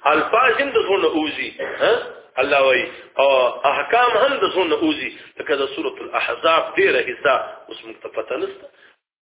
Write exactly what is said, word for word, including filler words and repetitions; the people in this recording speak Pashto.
الفاظ هم د زونه اوزي ها الله وای او احکام هم د زونه اوزي لکه د سوره الاحزاب ډیره حصہ اوس متفتنست